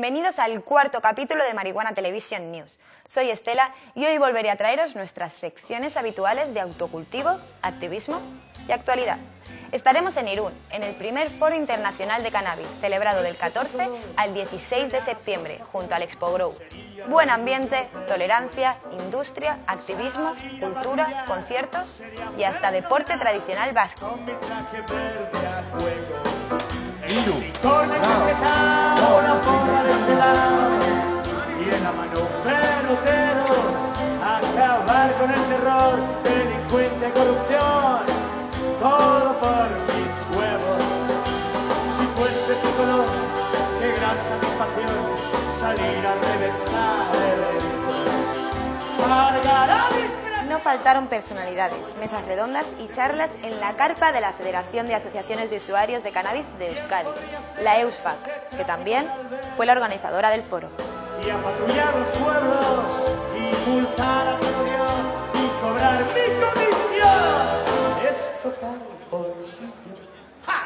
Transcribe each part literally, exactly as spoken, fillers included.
Bienvenidos al cuarto capítulo de Marihuana Television News. Soy Estela y hoy volveré a traeros nuestras secciones habituales de autocultivo, activismo y actualidad. Estaremos en Irún, en el primer Foro Internacional de Cannabis, celebrado del catorce al dieciséis de septiembre, junto al Expo Grow. Buen ambiente, tolerancia, industria, activismo, cultura, conciertos y hasta deporte tradicional vasco. Irún, con el casquetá, una porra de este lado y en la mano un pelotero, acabar con el terror, delincuencia y corrupción, todo por mis huevos. Si fuese tu color, qué gran satisfacción salir a reventar eventos. Margará mis... No faltaron personalidades, mesas redondas y charlas en la carpa de la Federación de Asociaciones de Usuarios de Cannabis de Euskadi, la EUSFAC, que también fue la organizadora del foro. Y a patrullar los pueblos, y multar a todo Dios, y cobrar mi comisión. Es tocar por sitio. ¡Ja!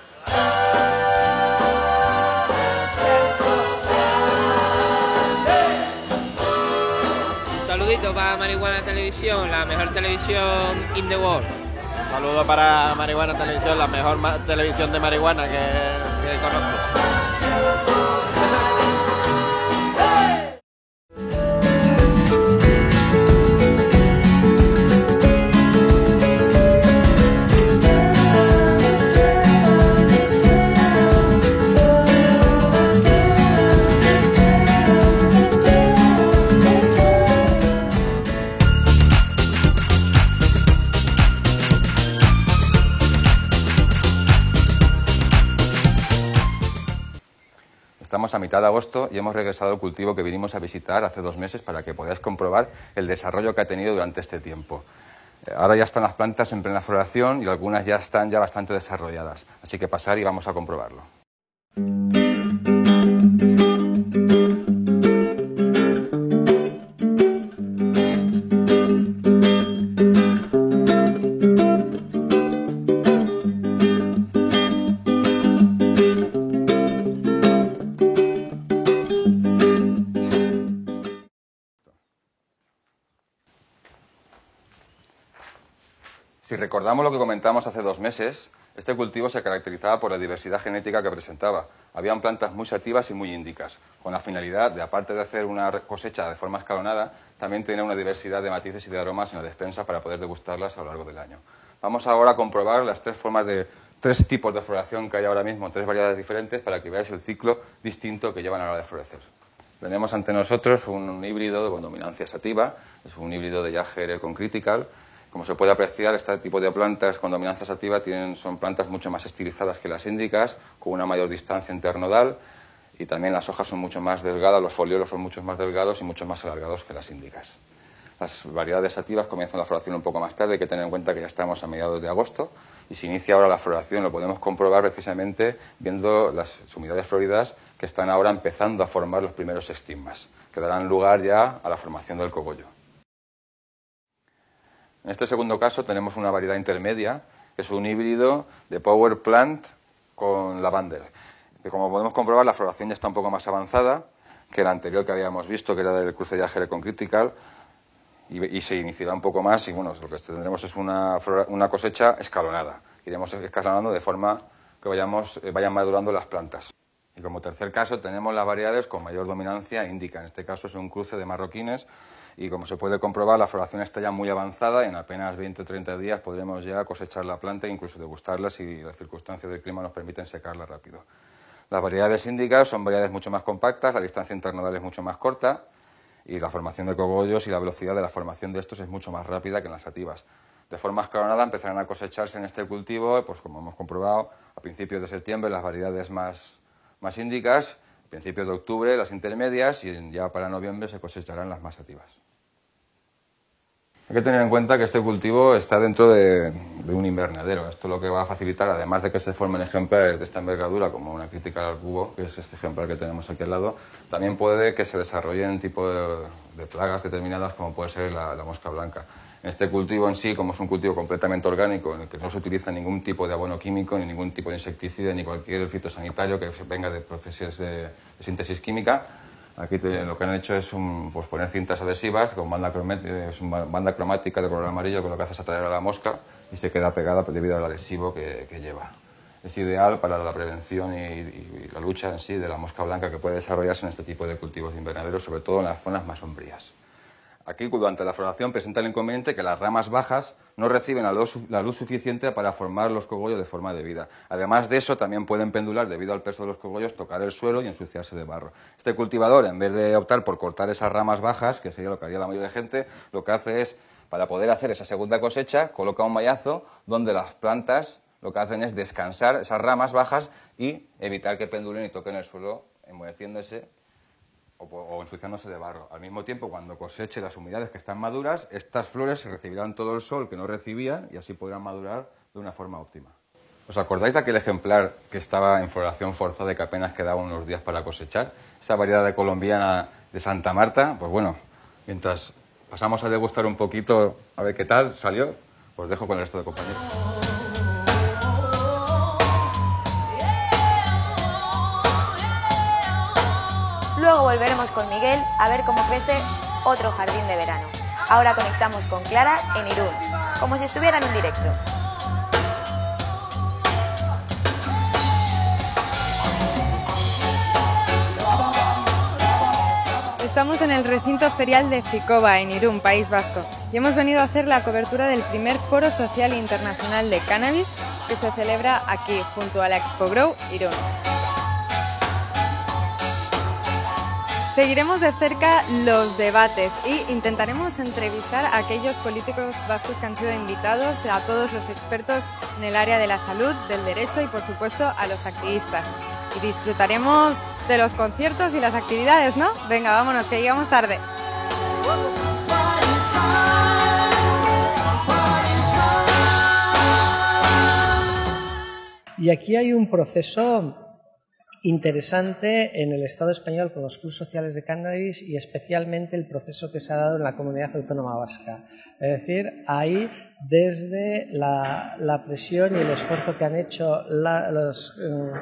Saludito para Marihuana Televisión, la mejor televisión in the world. Un saludo para Marihuana Televisión, la mejor ma televisión de marihuana que, que conozco. Estamos a mitad de agosto y hemos regresado al cultivo que vinimos a visitar hace dos meses para que podáis comprobar el desarrollo que ha tenido durante este tiempo. Ahora ya están las plantas en plena floración y algunas ya están ya bastante desarrolladas, así que pasar y vamos a comprobarlo. Si recordamos lo que comentamos hace dos meses, este cultivo se caracterizaba por la diversidad genética que presentaba. Habían plantas muy sativas y muy índicas, con la finalidad de, aparte de hacer una cosecha de forma escalonada, también tener una diversidad de matices y de aromas en la despensa para poder degustarlas a lo largo del año. Vamos ahora a comprobar las tres formas de, tres tipos de floración que hay ahora mismo, tres variedades diferentes, para que veáis el ciclo distinto que llevan a la hora de florecer. Tenemos ante nosotros un híbrido con dominancia sativa, es un híbrido de Jagger con Critical. Como se puede apreciar, este tipo de plantas con dominancia sativa tienen, son plantas mucho más estilizadas que las índicas, con una mayor distancia internodal, y también las hojas son mucho más delgadas, los foliolos son mucho más delgados y mucho más alargados que las índicas. Las variedades sativas comienzan la floración un poco más tarde, hay que tener en cuenta que ya estamos a mediados de agosto, y se inicia ahora la floración, lo podemos comprobar precisamente viendo las sumidades floridas que están ahora empezando a formar los primeros estigmas, que darán lugar ya a la formación del cogollo. En este segundo caso tenemos una variedad intermedia, que es un híbrido de Power Plant con Lavender. Que como podemos comprobar, la floración ya está un poco más avanzada que la anterior que habíamos visto, que era del cruce de Jagger con Critical, y, y se iniciará un poco más, y bueno, lo que tendremos es una, una cosecha escalonada. Iremos escalonando de forma que vayamos, eh, vayan madurando las plantas. Y como tercer caso tenemos las variedades con mayor dominancia índica. En este caso es un cruce de marroquines, y como se puede comprobar, la floración está ya muy avanzada y en apenas veinte o treinta días podremos ya cosechar la planta e incluso degustarla si las circunstancias del clima nos permiten secarla rápido. Las variedades índicas son variedades mucho más compactas, la distancia internodal es mucho más corta y la formación de cogollos y la velocidad de la formación de estos es mucho más rápida que en las sativas. De forma escalonada empezarán a cosecharse en este cultivo, pues como hemos comprobado, a principios de septiembre las variedades más, más índicas, a principios de octubre las intermedias y ya para noviembre se cosecharán las más sativas. Hay que tener en cuenta que este cultivo está dentro de, de un invernadero. Esto lo que va a facilitar, además de que se formen ejemplares de esta envergadura, como una Critical al cubo, que es este ejemplar que tenemos aquí al lado, también puede que se desarrollen tipo de, de plagas determinadas, como puede ser la, la mosca blanca. En este cultivo en sí, como es un cultivo completamente orgánico, en el que no se utiliza ningún tipo de abono químico, ni ningún tipo de insecticida, ni cualquier fitosanitario que venga de procesos de, de síntesis química, aquí te, lo que han hecho es un, pues poner cintas adhesivas con banda, es una banda cromática de color amarillo, que lo que hace es atraer a la mosca y se queda pegada debido al adhesivo que, que lleva. Es ideal para la prevención y, y, y la lucha en sí de la mosca blanca que puede desarrollarse en este tipo de cultivos de invernadero, sobre todo en las zonas más sombrías. Aquí, durante la floración, presenta el inconveniente que las ramas bajas no reciben la luz, la luz suficiente para formar los cogollos de forma debida. Además de eso, también pueden pendular, debido al peso de los cogollos, tocar el suelo y ensuciarse de barro. Este cultivador, en vez de optar por cortar esas ramas bajas, que sería lo que haría la mayoría de gente, lo que hace es, para poder hacer esa segunda cosecha, coloca un mallazo donde las plantas lo que hacen es descansar esas ramas bajas y evitar que pendulen y toquen el suelo, enmoheciéndose o, o ensuciándose de barro. Al mismo tiempo, cuando coseche las humedades que están maduras, estas flores recibirán todo el sol que no recibían y así podrán madurar de una forma óptima. ¿Os acordáis de aquel ejemplar que estaba en floración forzada y que apenas quedaban unos días para cosechar? Esa variedad de colombiana de Santa Marta. Pues bueno, mientras pasamos a degustar un poquito a ver qué tal salió, os dejo con el resto de compañeros. Luego volveremos con Miguel a ver cómo crece otro jardín de verano. Ahora conectamos con Clara en Irún, como si estuvieran en directo. Estamos en el recinto ferial de Ficoba, en Irún, País Vasco, y hemos venido a hacer la cobertura del primer Foro Social Internacional de Cannabis que se celebra aquí, junto a la Expo Grow Irún. Seguiremos de cerca los debates e intentaremos entrevistar a aquellos políticos vascos que han sido invitados, a todos los expertos en el área de la salud, del derecho y, por supuesto, a los activistas. Y disfrutaremos de los conciertos y las actividades, ¿no? Venga, vámonos, que llegamos tarde. Y aquí hay un proceso interesante en el Estado español con los clubes sociales de cannabis y especialmente el proceso que se ha dado en la Comunidad Autónoma Vasca. Es decir, ahí desde la, la presión y el esfuerzo que han hecho la, los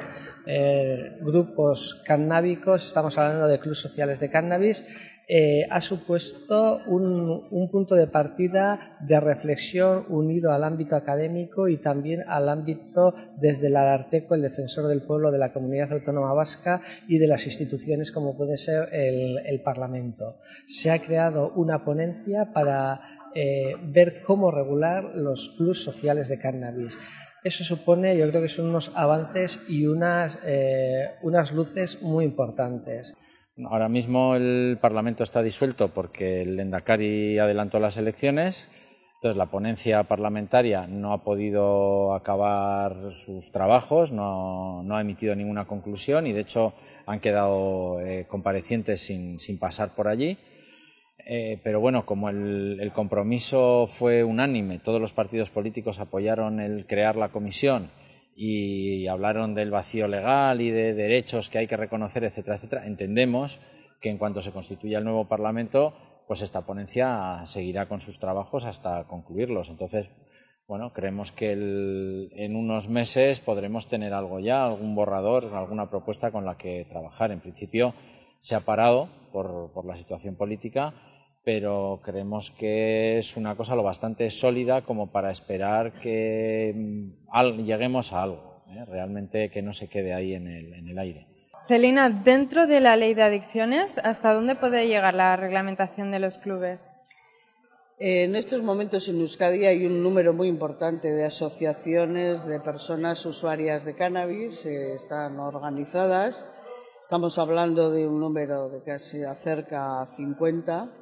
eh, grupos cannábicos, estamos hablando de clubes sociales de cannabis, Eh, ha supuesto un, un punto de partida de reflexión unido al ámbito académico y también al ámbito desde el Ararteko, el defensor del pueblo de la Comunidad Autónoma Vasca y de las instituciones como puede ser el, el Parlamento. Se ha creado una ponencia para eh, ver cómo regular los clubes sociales de cannabis. Eso supone, yo creo que son unos avances y unas, eh, unas luces muy importantes. Ahora mismo el Parlamento está disuelto porque el Lehendakari adelantó las elecciones, entonces la ponencia parlamentaria no ha podido acabar sus trabajos, no, no ha emitido ninguna conclusión y de hecho han quedado eh, comparecientes sin, sin pasar por allí. Eh, pero bueno, como el, el compromiso fue unánime, todos los partidos políticos apoyaron el crear la comisión y hablaron del vacío legal y de derechos que hay que reconocer, etcétera, etcétera, entendemos que en cuanto se constituya el nuevo Parlamento, pues esta ponencia seguirá con sus trabajos hasta concluirlos. Entonces, bueno, creemos que el, en unos meses podremos tener algo ya, algún borrador, alguna propuesta con la que trabajar. En principio se ha parado por, por la situación política, pero creemos que es una cosa lo bastante sólida como para esperar que al, lleguemos a algo, ¿eh? Realmente que no se quede ahí en el, en el aire. Celina, dentro de la ley de adicciones, ¿hasta dónde puede llegar la reglamentación de los clubes? En estos momentos en Euskadi hay un número muy importante de asociaciones de personas usuarias de cannabis, eh, están organizadas, estamos hablando de un número de casi cerca a cincuenta,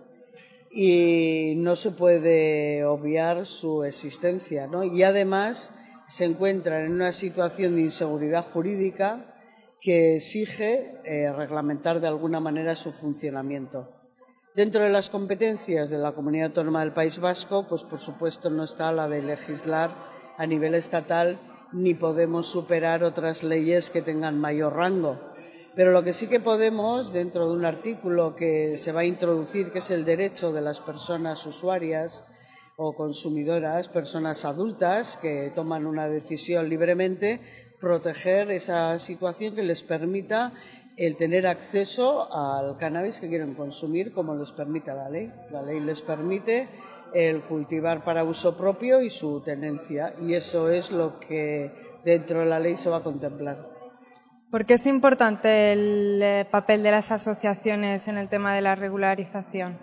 y no se puede obviar su existencia, ¿no? Y además se encuentran en una situación de inseguridad jurídica que exige eh, reglamentar de alguna manera su funcionamiento. Dentro de las competencias de la Comunidad Autónoma del País Vasco, pues por supuesto no está la de legislar a nivel estatal ni podemos superar otras leyes que tengan mayor rango. Pero lo que sí que podemos, dentro de un artículo que se va a introducir, que es el derecho de las personas usuarias, o consumidoras, personas adultas que toman una decisión libremente, proteger esa situación que les permita el tener acceso al cannabis que quieren consumir como les permite la ley. La ley les permite el cultivar para uso propio y su tenencia, y eso es lo que dentro de la ley se va a contemplar. ¿Por qué es importante el papel de las asociaciones en el tema de la regularización?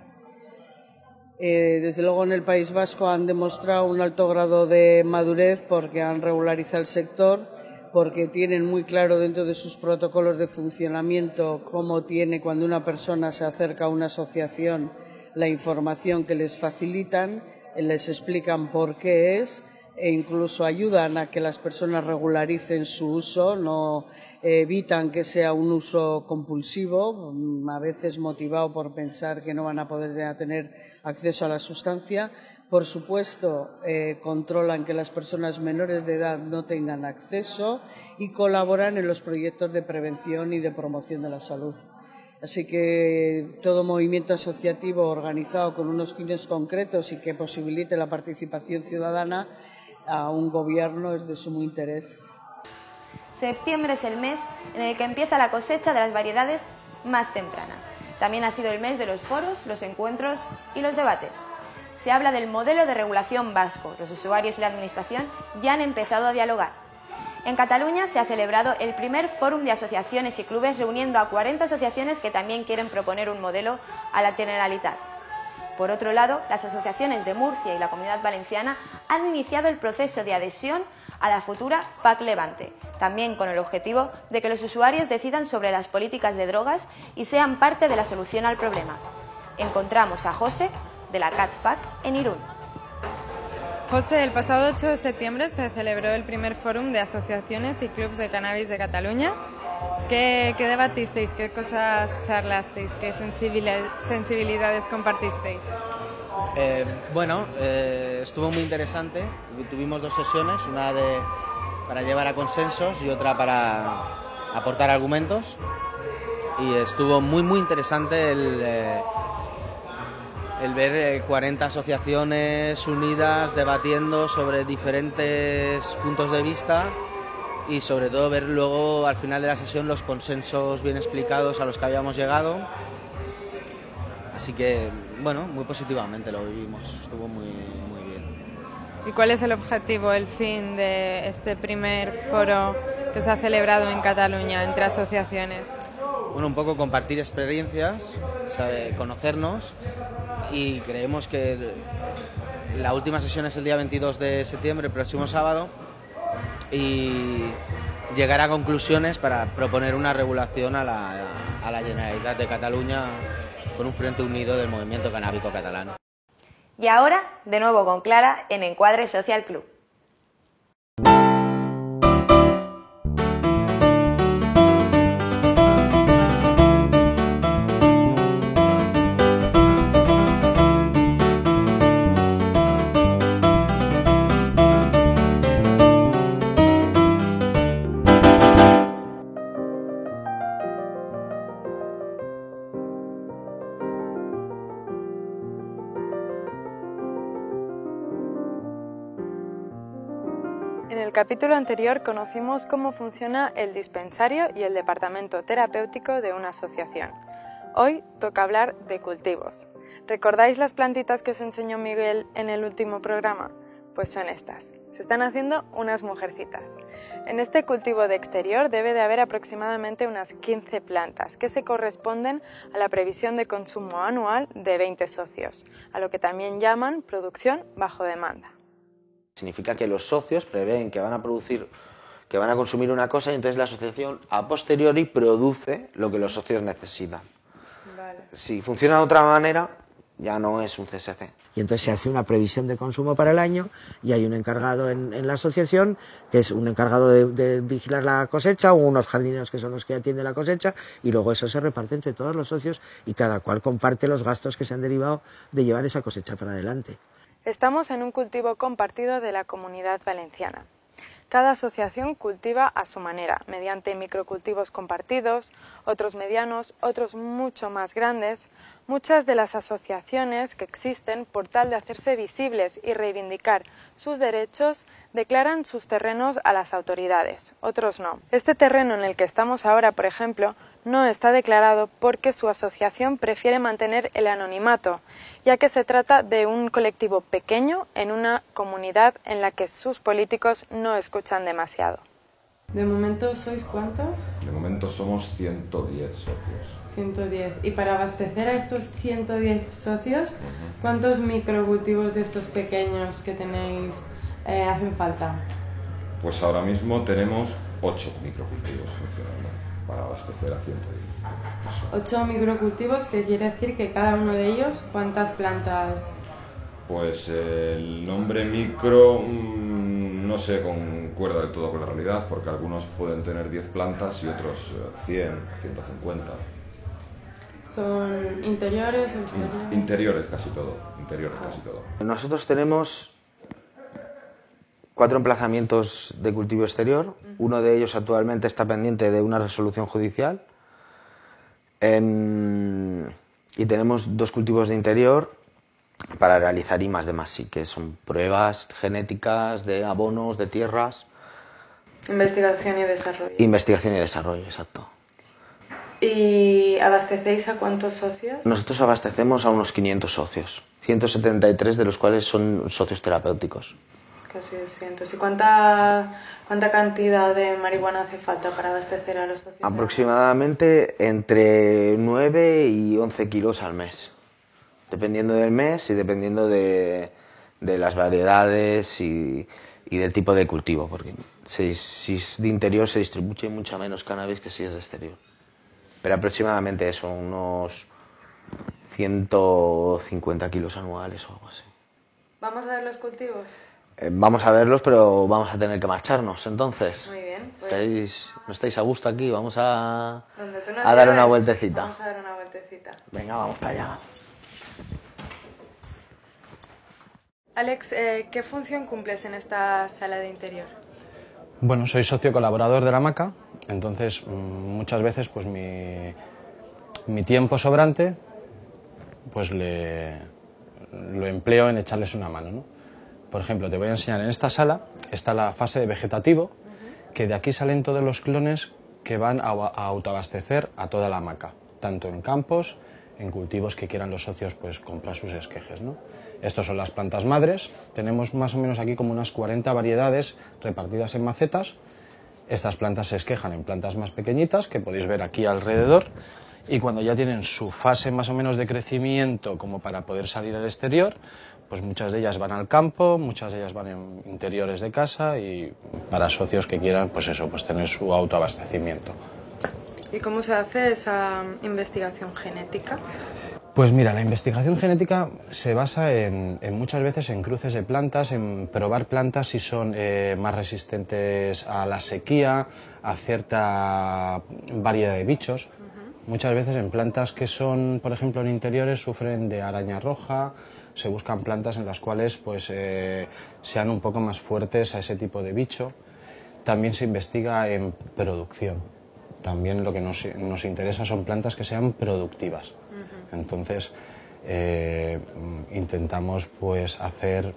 Eh, desde luego en el País Vasco han demostrado un alto grado de madurez porque han regularizado el sector, porque tienen muy claro dentro de sus protocolos de funcionamiento cómo tiene cuando una persona se acerca a una asociación la información que les facilitan, les explican por qué es e incluso ayudan a que las personas regularicen su uso, no evitan que sea un uso compulsivo, a veces motivado por pensar que no van a poder tener acceso a la sustancia. Por supuesto, eh, controlan que las personas menores de edad no tengan acceso y colaboran en los proyectos de prevención y de promoción de la salud. Así que todo movimiento asociativo organizado con unos fines concretos y que posibilite la participación ciudadana a un gobierno es de sumo interés. Septiembre es el mes en el que empieza la cosecha de las variedades más tempranas. También ha sido el mes de los foros, los encuentros y los debates. Se habla del modelo de regulación vasco. Los usuarios y la administración ya han empezado a dialogar. En Cataluña se ha celebrado el primer fórum de asociaciones y clubes reuniendo a cuarenta asociaciones que también quieren proponer un modelo a la Generalitat. Por otro lado, las asociaciones de Murcia y la Comunidad Valenciana han iniciado el proceso de adhesión a la futura F A C Levante, también con el objetivo de que los usuarios decidan sobre las políticas de drogas y sean parte de la solución al problema. Encontramos a José, de la C A T F A C, en Irún. José, el pasado ocho de septiembre se celebró el primer fórum de asociaciones y clubs de cannabis de Cataluña. ¿Qué, qué debatisteis? ¿Qué cosas charlasteis? ¿Qué sensibilidades compartisteis? Eh, bueno, eh, estuvo muy interesante. Tuvimos dos sesiones, una de, para llevar a consensos y otra para aportar argumentos. Y estuvo muy, muy interesante el... Eh, el ver cuarenta asociaciones unidas debatiendo sobre diferentes puntos de vista y sobre todo ver luego al final de la sesión los consensos bien explicados a los que habíamos llegado. Así que, bueno, muy positivamente lo vivimos, estuvo muy, muy bien. ¿Y cuál es el objetivo, el fin de este primer foro que se ha celebrado en Cataluña entre asociaciones? Bueno, un poco compartir experiencias, sabe, conocernos. Y creemos que la última sesión es el día veintidós de septiembre, el próximo sábado, y llegar a conclusiones para proponer una regulación a la, a la Generalitat de Cataluña con un frente unido del movimiento canábico catalán. Y ahora, de nuevo con Clara, en Encuadre Social Club. En el capítulo anterior conocimos cómo funciona el dispensario y el departamento terapéutico de una asociación. Hoy toca hablar de cultivos. ¿Recordáis las plantitas que os enseñó Miguel en el último programa? Pues son estas. Se están haciendo unas mujercitas. En este cultivo de exterior debe de haber aproximadamente unas quince plantas que se corresponden a la previsión de consumo anual de veinte socios, a lo que también llaman producción bajo demanda. Significa que los socios prevén que van a producir, que van a consumir una cosa y entonces la asociación a posteriori produce lo que los socios necesitan. Vale. Si funciona de otra manera, ya no es un C S C. Y entonces se hace una previsión de consumo para el año y hay un encargado en, en la asociación, que es un encargado de, de vigilar la cosecha, o unos jardineros que son los que atienden la cosecha, y luego eso se reparte entre todos los socios y cada cual comparte los gastos que se han derivado de llevar esa cosecha para adelante. Estamos en un cultivo compartido de la Comunidad Valenciana. Cada asociación cultiva a su manera, mediante microcultivos compartidos, otros medianos, otros mucho más grandes. Muchas de las asociaciones que existen, por tal de hacerse visibles y reivindicar sus derechos, declaran sus terrenos a las autoridades, otros no. Este terreno en el que estamos ahora, por ejemplo, no está declarado porque su asociación prefiere mantener el anonimato, ya que se trata de un colectivo pequeño en una comunidad en la que sus políticos no escuchan demasiado. ¿De momento sois cuántos? De momento somos ciento diez socios. ciento diez. Y para abastecer a estos ciento diez socios, ¿cuántos microcultivos de estos pequeños que tenéis eh, hacen falta? Pues ahora mismo tenemos ocho microcultivos funcionando para abastecer a ciento diez. ocho microcultivos, que quiere decir que cada uno de ellos, ¿cuántas plantas? Pues el nombre micro mmm, no se concuerda del todo con la realidad, porque algunos pueden tener diez plantas y otros cien, ciento cincuenta. ¿Son interiores o exteriores? Interiores casi todo, interiores casi todo. Nosotros tenemos cuatro emplazamientos de cultivo exterior. Uno de ellos actualmente está pendiente de una resolución judicial. En... Y tenemos dos cultivos de interior para realizar I más D más I, que son pruebas genéticas de abonos, de tierras. Investigación y desarrollo. Investigación y desarrollo, exacto. ¿Y abastecéis a cuántos socios? Nosotros abastecemos a unos quinientos socios, ciento setenta y tres de los cuales son socios terapéuticos. Casi doscientos. ¿Y cuánta, cuánta cantidad de marihuana hace falta para abastecer a los socios? Aproximadamente entre nueve y once kilos al mes, dependiendo del mes y dependiendo de, de las variedades y, y del tipo de cultivo, porque si, si es de interior se distribuye mucha menos cannabis que si es de exterior. Pero aproximadamente eso, unos ciento cincuenta kilos anuales o algo así. ¿Vamos a ver los cultivos? Eh, vamos a verlos, pero vamos a tener que marcharnos, entonces. Muy bien. Pues... ¿Estáis, ¿No estáis a gusto aquí? Vamos a, no a dar una vueltecita. Vamos a dar una vueltecita. Venga, vamos para allá. Alex, eh, ¿qué función cumples en esta sala de interior? Bueno, soy socio colaborador de la hamaca, entonces muchas veces pues mi, mi tiempo sobrante pues le, lo empleo en echarles una mano, ¿no? Por ejemplo, te voy a enseñar, en esta sala está la fase de vegetativo, que de aquí salen todos los clones que van a, a autoabastecer a toda la hamaca, tanto en campos, en cultivos que quieran los socios pues comprar sus esquejes, ¿no? Estos son las plantas madres, tenemos más o menos aquí como unas cuarenta variedades repartidas en macetas. Estas plantas se esquejan en plantas más pequeñitas, que podéis ver aquí alrededor, y cuando ya tienen su fase más o menos de crecimiento como para poder salir al exterior, pues muchas de ellas van al campo, muchas de ellas van en interiores de casa y para socios que quieran pues eso, pues tener su autoabastecimiento. ¿Y cómo se hace esa investigación genética? Pues mira, la investigación genética se basa en, en muchas veces en cruces de plantas, en probar plantas si son eh, más resistentes a la sequía, a cierta variedad de bichos. Uh-huh. Muchas veces en plantas que son, por ejemplo, en interiores sufren de araña roja, se buscan plantas en las cuales pues, eh, sean un poco más fuertes a ese tipo de bicho. También se investiga en producción. También lo que nos, nos interesa son plantas que sean productivas. Uh-huh. Entonces, eh, intentamos pues, hacer eh,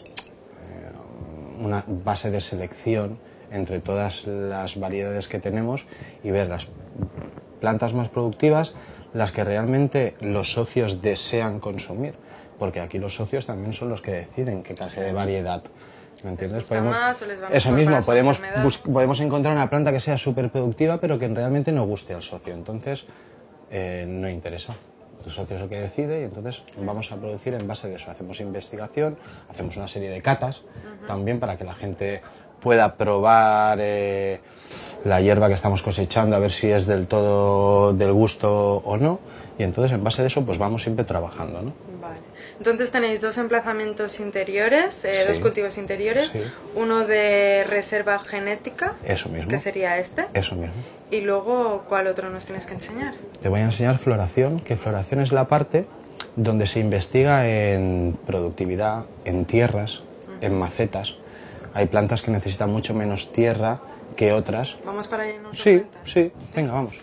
una base de selección entre todas las variedades que tenemos y ver las plantas más productivas, las que realmente los socios desean consumir. Porque aquí los socios también son los que deciden qué clase de variedad. ¿Me entiendes? Podemos, más, o les va eso mismo, podemos, bus, podemos encontrar una planta que sea súper productiva, pero que realmente no guste al socio. Entonces, eh, no interesa. El socio es el que decide y entonces vamos a producir en base de eso. Hacemos investigación, hacemos una serie de catas uh-huh. también para que la gente pueda probar eh, la hierba que estamos cosechando, a ver si es del todo del gusto o no. Y entonces, en base de eso, pues vamos siempre trabajando, ¿no? Vale. Entonces tenéis dos emplazamientos interiores, eh, sí. dos cultivos interiores, sí. uno de reserva genética, eso mismo, que sería este, eso mismo. Y luego, ¿cuál otro nos tienes que enseñar? Te voy a enseñar floración, que floración es la parte donde se investiga en productividad, en tierras, uh-huh. en macetas, Hay plantas que necesitan mucho menos tierra que otras. ¿Vamos para allá? ¿No? Sí, sí, venga, vamos.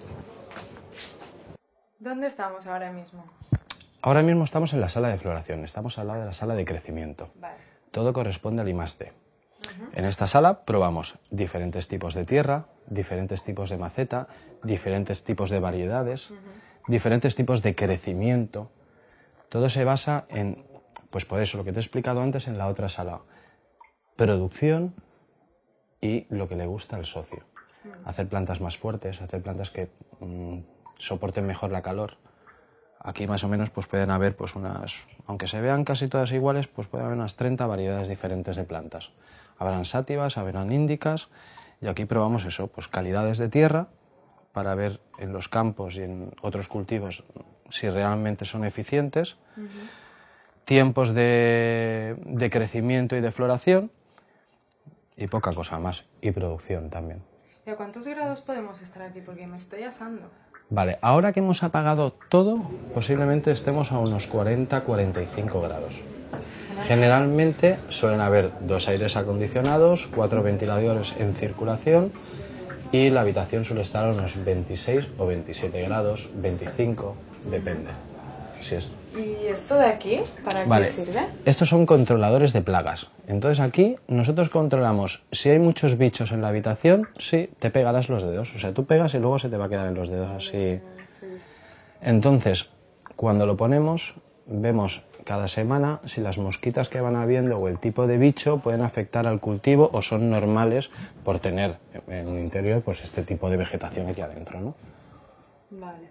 ¿Dónde estamos ahora mismo? Ahora mismo estamos en la sala de floración, estamos al lado de la sala de crecimiento. Vale. Todo corresponde al I más D. Uh-huh. En esta sala probamos diferentes tipos de tierra, diferentes tipos de maceta, diferentes tipos de variedades, uh-huh. diferentes tipos de crecimiento. Todo se basa en, pues por eso, lo que te he explicado antes en la otra sala. Producción y lo que le gusta al socio. Uh-huh. Hacer plantas más fuertes, hacer plantas que mmm, soporten mejor la calor. Aquí más o menos pues pueden haber pues unas, aunque se vean casi todas iguales, pues pueden haber unas treinta variedades diferentes de plantas. Habrán sátivas, habrán índicas, y aquí probamos eso, pues calidades de tierra para ver en los campos y en otros cultivos si realmente son eficientes, uh-huh. tiempos de, de crecimiento y de floración y poca cosa más, y producción también. ¿Y a cuántos grados podemos estar aquí? Porque me estoy asando. Vale, ahora que hemos apagado todo, posiblemente estemos a unos cuarenta a cuarenta y cinco grados. Generalmente suelen haber dos aires acondicionados, cuatro ventiladores en circulación y la habitación suele estar a unos veintiséis o veintisiete grados, veinticinco, depende. Si es... ¿Y esto de aquí, para vale. qué sirve? Estos son controladores de plagas. Entonces aquí nosotros controlamos si hay muchos bichos en la habitación, sí, te pegarás los dedos. O sea, tú pegas y luego se te va a quedar en los dedos así. Entonces, cuando lo ponemos, vemos cada semana si las mosquitas que van habiendo o el tipo de bicho pueden afectar al cultivo o son normales por tener en el interior pues este tipo de vegetación aquí adentro, ¿no? Vale.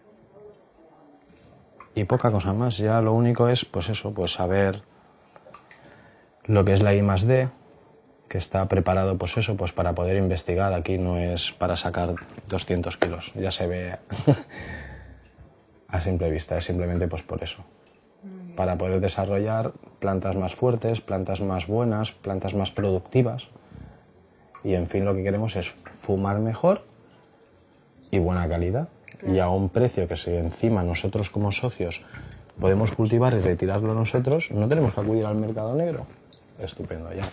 Y poca cosa más, ya lo único es, pues eso, pues saber lo que es la I más D, que está preparado, pues eso, pues para poder investigar. Aquí no es para sacar doscientos kilos, ya se ve a simple vista, es simplemente pues por eso. Para poder desarrollar plantas más fuertes, plantas más buenas, plantas más productivas. Y en fin, lo que queremos es fumar mejor y buena calidad. Y a un precio que si encima nosotros como socios podemos cultivar y retirarlo nosotros, no tenemos que acudir al mercado negro. Estupendo, ya.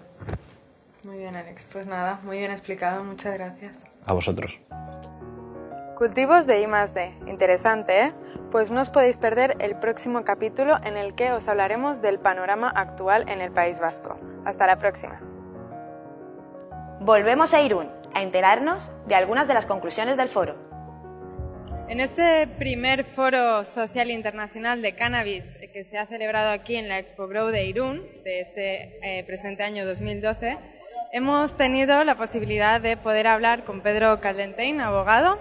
Muy bien, Alex. Pues nada, muy bien explicado. Muchas gracias. A vosotros. Cultivos de I más D. Interesante, ¿eh? Pues no os podéis perder el próximo capítulo en el que os hablaremos del panorama actual en el País Vasco. Hasta la próxima. Volvemos a Irún a enterarnos de algunas de las conclusiones del foro. En este primer foro social internacional de cannabis que se ha celebrado aquí en la Expo Grow de Irún, de este eh, presente año dos mil doce, hemos tenido la posibilidad de poder hablar con Pedro Caldentein, abogado,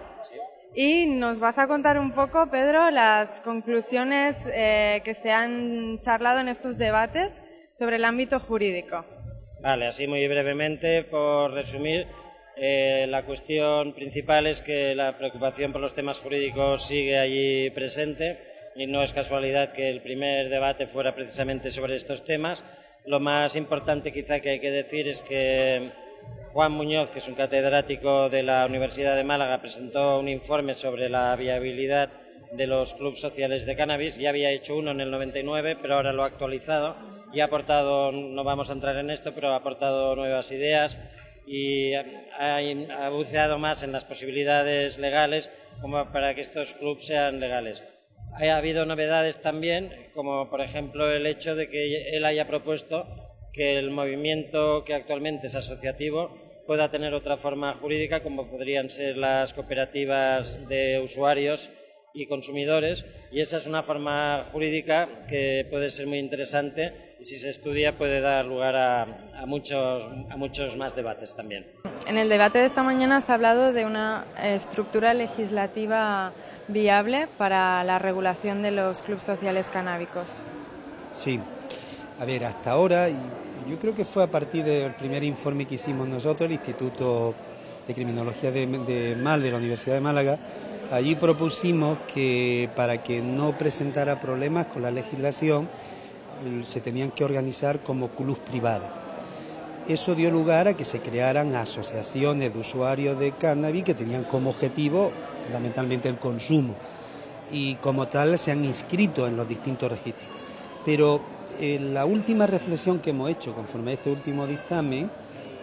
y nos vas a contar un poco, Pedro, las conclusiones eh, que se han charlado en estos debates sobre el ámbito jurídico. Vale, así muy brevemente, por resumir, Eh, la cuestión principal es que la preocupación por los temas jurídicos sigue allí presente y no es casualidad que el primer debate fuera precisamente sobre estos temas. Lo más importante quizá que hay que decir es que Juan Muñoz, que es un catedrático de la Universidad de Málaga, presentó un informe sobre la viabilidad de los clubes sociales de cannabis. Ya había hecho uno en el noventa y nueve, pero ahora lo ha actualizado y ha aportado, no vamos a entrar en esto, pero ha aportado nuevas ideas y ha, ha buceado más en las posibilidades legales como para que estos clubes sean legales. Ha habido novedades también, como por ejemplo el hecho de que él haya propuesto que el movimiento que actualmente es asociativo pueda tener otra forma jurídica, como podrían ser las cooperativas de usuarios y consumidores, y esa es una forma jurídica que puede ser muy interesante y si se estudia puede dar lugar a, a, muchos, a muchos más debates también. En el debate de esta mañana se ha hablado de una estructura legislativa viable para la regulación de los clubes sociales canábicos. Sí, a ver, hasta ahora, yo creo que fue a partir del primer informe que hicimos nosotros, el Instituto de Criminología de, de MAL de la Universidad de Málaga. Allí propusimos que para que no presentara problemas con la legislación se tenían que organizar como clubes privados. Eso dio lugar a que se crearan asociaciones de usuarios de cannabis que tenían como objetivo fundamentalmente el consumo y como tal se han inscrito en los distintos registros. Pero eh, la última reflexión que hemos hecho conforme a este último dictamen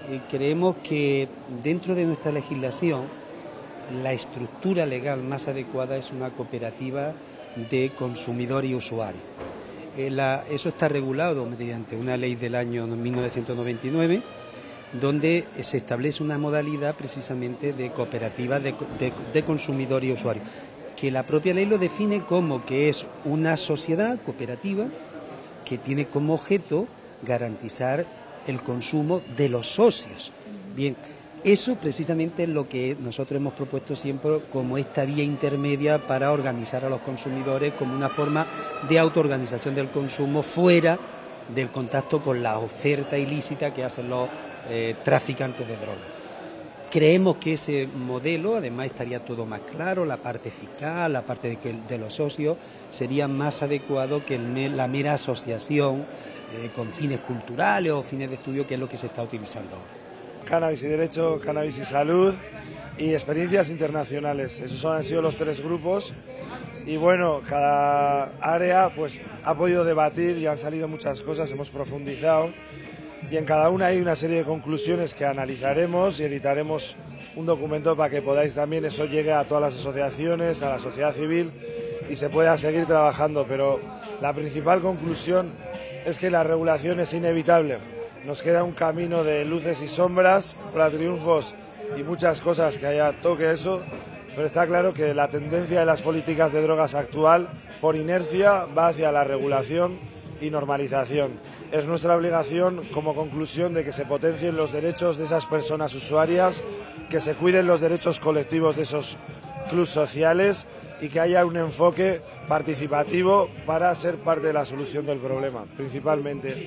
eh, creemos que dentro de nuestra legislación la estructura legal más adecuada es una cooperativa de consumidor y usuario. Eh, la, eso está regulado mediante una ley del año mil novecientos noventa y nueve, donde se establece una modalidad precisamente de cooperativa de, de, de consumidor y usuario, que la propia ley lo define como que es una sociedad cooperativa que tiene como objeto garantizar el consumo de los socios. Bien, eso precisamente es lo que nosotros hemos propuesto siempre como esta vía intermedia para organizar a los consumidores como una forma de autoorganización del consumo fuera del contacto con la oferta ilícita que hacen los eh, traficantes de drogas. Creemos que ese modelo, además, estaría todo más claro, la parte fiscal, la parte de, que, de los socios, sería más adecuado que el, la mera asociación eh, con fines culturales o fines de estudio, que es lo que se está utilizando ahora. Cannabis y Derecho, Cannabis y Salud y experiencias internacionales. Esos han sido los tres grupos y bueno, cada área pues ha podido debatir y han salido muchas cosas, hemos profundizado y en cada una hay una serie de conclusiones que analizaremos y editaremos un documento para que podáis también eso llegue a todas las asociaciones, a la sociedad civil y se pueda seguir trabajando, pero la principal conclusión es que la regulación es inevitable. Nos queda un camino de luces y sombras, para triunfos y muchas cosas que haya toque eso, pero está claro que la tendencia de las políticas de drogas actual, por inercia, va hacia la regulación y normalización. Es nuestra obligación, como conclusión, de que se potencien los derechos de esas personas usuarias, que se cuiden los derechos colectivos de esos clubes sociales y que haya un enfoque participativo para ser parte de la solución del problema, principalmente.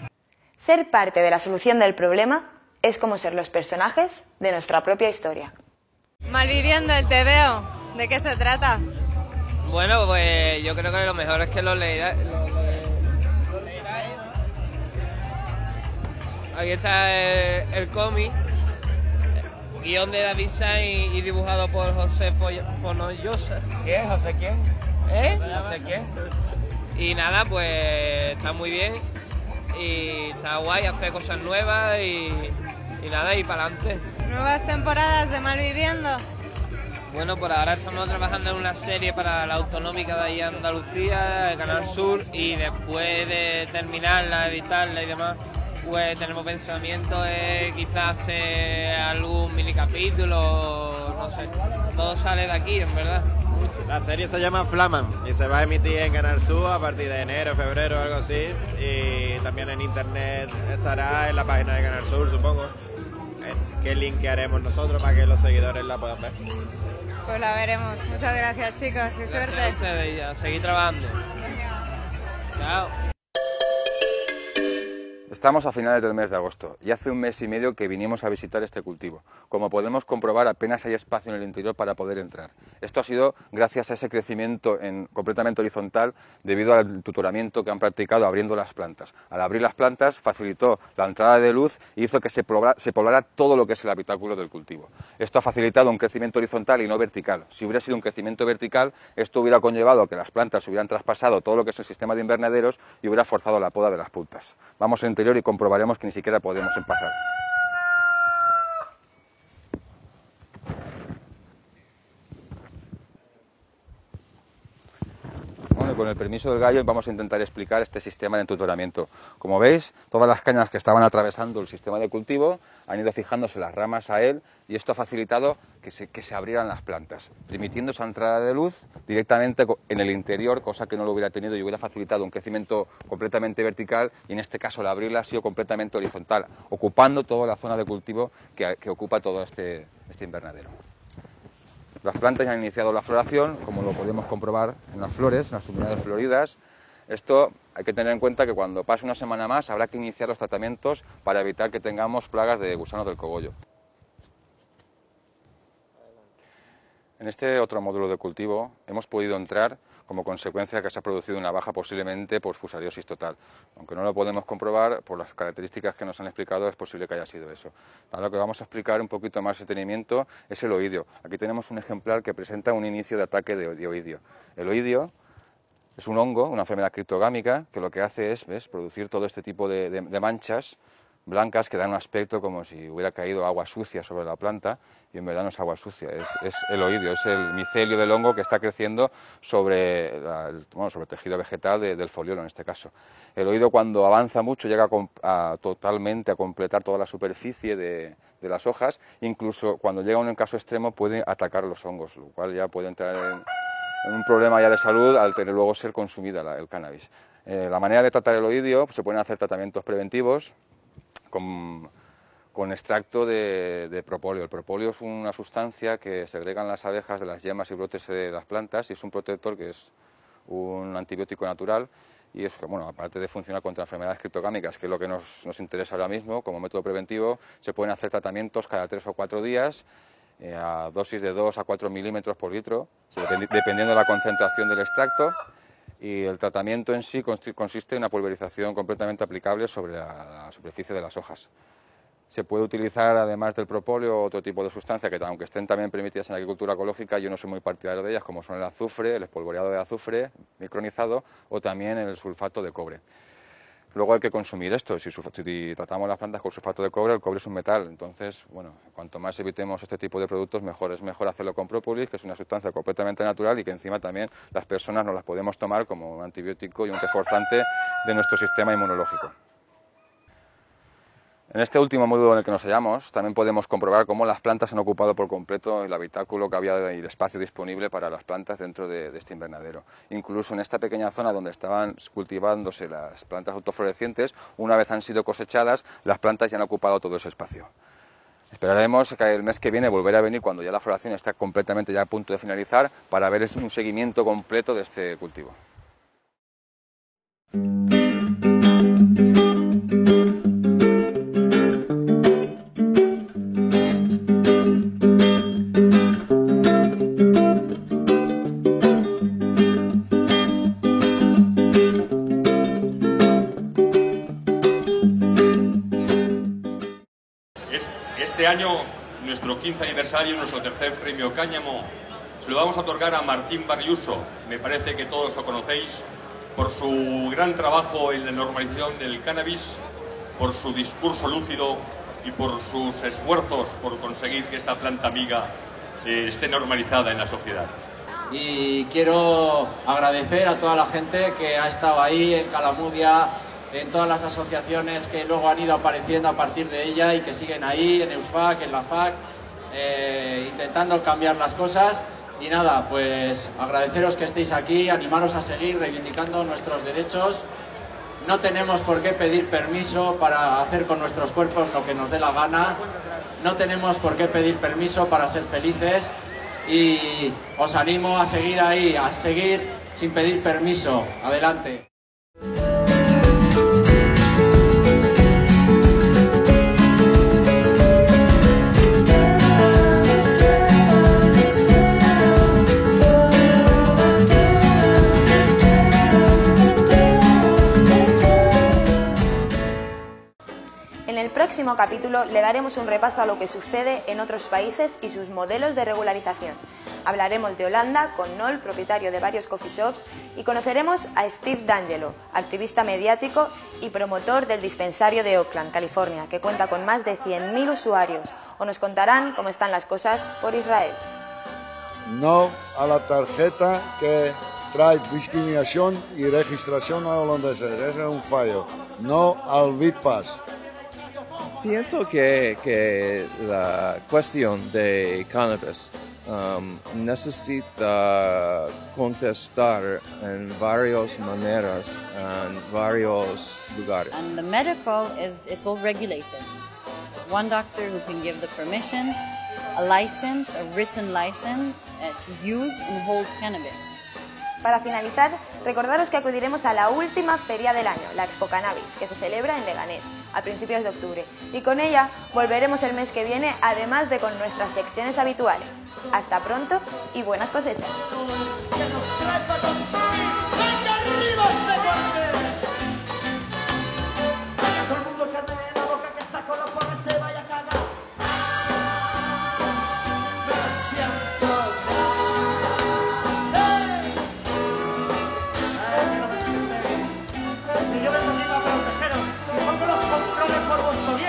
Ser parte de la solución del problema es como ser los personajes de nuestra propia historia. Malviviendo el tebeo, ¿de qué se trata? Bueno, pues yo creo que lo mejor es que lo leáis. Aquí está el, el cómic, guión de David Sainz y dibujado por José Fonollosa. ¿Quién? ¿José quién? ¿Eh? ¿José quién? Y nada, pues está muy bien. Y está guay, hace cosas nuevas y, y nada, y para adelante. ¿Nuevas temporadas de Malviviendo? Bueno, por ahora estamos trabajando en una serie para la autonómica de ahí Andalucía, el Canal Sur, y después de terminarla, editarla y demás, pues tenemos pensamiento de quizás hacer algún mini capítulo, no sé, todo sale de aquí, en verdad. La serie se llama Flaman y se va a emitir en Canal Sur a partir de enero, febrero, algo así. Y también en internet estará en la página de Canal Sur, supongo. Que linkearemos nosotros para que los seguidores la puedan ver. Pues la veremos. Muchas gracias, chicos, y Gracias suerte. a ustedes y a seguir trabajando. Chao. Estamos a finales del mes de agosto y hace un mes y medio que vinimos a visitar este cultivo. Como podemos comprobar, apenas hay espacio en el interior para poder entrar. Esto ha sido gracias a ese crecimiento en, completamente horizontal debido al tutoramiento que han practicado abriendo las plantas. Al abrir las plantas facilitó la entrada de luz y hizo que se poblara, se poblara todo lo que es el habitáculo del cultivo. Esto ha facilitado un crecimiento horizontal y no vertical. Si hubiera sido un crecimiento vertical, esto hubiera conllevado que las plantas hubieran traspasado todo lo que es el sistema de invernaderos y hubiera forzado la poda de las puntas. Vamos a interior y comprobaremos que ni siquiera podemos pasar. Bueno, con el permiso del gallo vamos a intentar explicar este sistema de entutoramiento. Como veis, todas las cañas que estaban atravesando el sistema de cultivo han ido fijándose las ramas a él y esto ha facilitado que se, que se abrieran las plantas, permitiendo esa entrada de luz directamente en el interior, cosa que no lo hubiera tenido y hubiera facilitado un crecimiento completamente vertical y en este caso al abrirla ha sido completamente horizontal, ocupando toda la zona de cultivo que, que ocupa todo este, este invernadero. Las plantas ya han iniciado la floración, como lo podemos comprobar en las flores, en las unidades floridas. Esto hay que tener en cuenta que cuando pase una semana más habrá que iniciar los tratamientos para evitar que tengamos plagas de gusanos del cogollo. En este otro módulo de cultivo hemos podido entrar como consecuencia que se ha producido una baja posiblemente por fusariosis total. Aunque no lo podemos comprobar, por las características que nos han explicado es posible que haya sido eso. Ahora lo que vamos a explicar un poquito más de detenimiento es el oidio. Aquí tenemos un ejemplar que presenta un inicio de ataque de, de oidio. El oidio es un hongo, una enfermedad criptogámica, que lo que hace es, ¿ves?, producir todo este tipo de, de, de manchas blancas que dan un aspecto como si hubiera caído agua sucia sobre la planta, y en verdad no es agua sucia, es, es el oidio, es el micelio del hongo que está creciendo sobre, la, el, bueno, sobre el tejido vegetal de, del foliolo en este caso. El oidio, cuando avanza mucho, llega a, a totalmente a completar toda la superficie de, de las hojas, incluso cuando llega a un caso extremo puede atacar los hongos, lo cual ya puede entrar en, en un problema ya de salud al tener luego ser consumida la, el cannabis. Eh, la manera de tratar el oidio, pues se pueden hacer tratamientos preventivos con, con extracto de, de propóleo. El propóleo es una sustancia que segregan las abejas de las yemas y brotes de las plantas y es un protector, que es un antibiótico natural, y es, bueno, aparte de funcionar contra enfermedades criptogámicas, que es lo que nos, nos interesa ahora mismo como método preventivo, se pueden hacer tratamientos cada tres o cuatro días eh, a dosis de dos a cuatro milímetros por litro, dependiendo de la concentración del extracto. Y el tratamiento en sí consiste en una pulverización completamente aplicable sobre la, la superficie de las hojas. Se puede utilizar, además del propóleo, otro tipo de sustancia que, aunque estén también permitidas en la agricultura ecológica, yo no soy muy partidario de ellas, como son el azufre, el espolvoreado de azufre micronizado, o también el sulfato de cobre. Luego hay que consumir esto. Si, si tratamos las plantas con sulfato de cobre, el cobre es un metal, entonces, bueno, cuanto más evitemos este tipo de productos, mejor. Es mejor hacerlo con própolis, que es una sustancia completamente natural y que encima también las personas nos las podemos tomar como un antibiótico y un reforzante de nuestro sistema inmunológico. En este último módulo en el que nos hallamos, también podemos comprobar cómo las plantas han ocupado por completo el habitáculo que había y el espacio disponible para las plantas dentro de, de este invernadero. Incluso en esta pequeña zona donde estaban cultivándose las plantas autoflorecientes, una vez han sido cosechadas, las plantas ya han ocupado todo ese espacio. Esperaremos que el mes que viene volver a venir cuando ya la floración está completamente ya a punto de finalizar, para ver un seguimiento completo de este cultivo. Este año, nuestro quince aniversario, nuestro tercer premio Cáñamo, se lo vamos a otorgar a Martín Barriuso. Me parece que todos lo conocéis, por su gran trabajo en la normalización del cannabis, por su discurso lúcido y por sus esfuerzos por conseguir que esta planta amiga eh, esté normalizada en la sociedad. Y quiero agradecer a toda la gente que ha estado ahí en Calamudia, en todas las asociaciones que luego han ido apareciendo a partir de ella y que siguen ahí, en EUSFAC, en la F A C, eh, intentando cambiar las cosas. Y nada, pues agradeceros que estéis aquí, animaros a seguir reivindicando nuestros derechos. No tenemos por qué pedir permiso para hacer con nuestros cuerpos lo que nos dé la gana. No tenemos por qué pedir permiso para ser felices. Y os animo a seguir ahí, a seguir sin pedir permiso. Adelante. En el próximo capítulo le daremos un repaso a lo que sucede en otros países y sus modelos de regularización. Hablaremos de Holanda con Noel, propietario de varios coffee shops, y conoceremos a Steve D'Angelo, activista mediático y promotor del dispensario de Oakland, California, que cuenta con más de cien mil usuarios, o nos contarán cómo están las cosas por Israel. No a la tarjeta que trae discriminación y registración a holandeses, ese es un fallo. No al BitPass. Pienso que, que la cuestión de cannabis um, necesita contestar en varias maneras, en varios lugares. And the medical is, it's all regulated. There's one doctor who can give the permission, a license, a written license uh, to use and hold cannabis. Para finalizar, recordaros que acudiremos a la última feria del año, la Expo Cannabis, que se celebra en Leganés a principios de octubre. Y con ella volveremos el mes que viene, además de con nuestras secciones habituales. Hasta pronto y buenas cosechas. Yo vengo aquí a protegeros y pongo los controles por vuestro bien.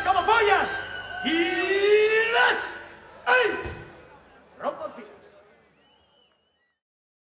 como pollas. Y las... ¡Ay!